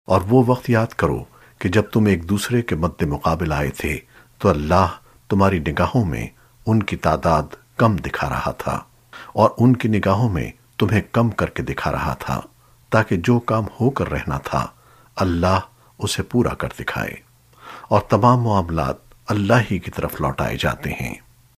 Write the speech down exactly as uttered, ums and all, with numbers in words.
और वो वक्त याद करो कि जब तुम एक दूसरे के मद्दे मुकाबिल आए थे तो अल्लाह तुम्हारी निगाहों में उनकी तादाद कम दिखा रहा था और उनकी निगाहों में तुम्हें कम करके दिखा रहा था, ताकि जो काम होकर रहना था अल्लाह उसे पूरा कर दिखाए। और तमाम मामलात अल्लाह ही की तरफ लौटाए जाते हैं।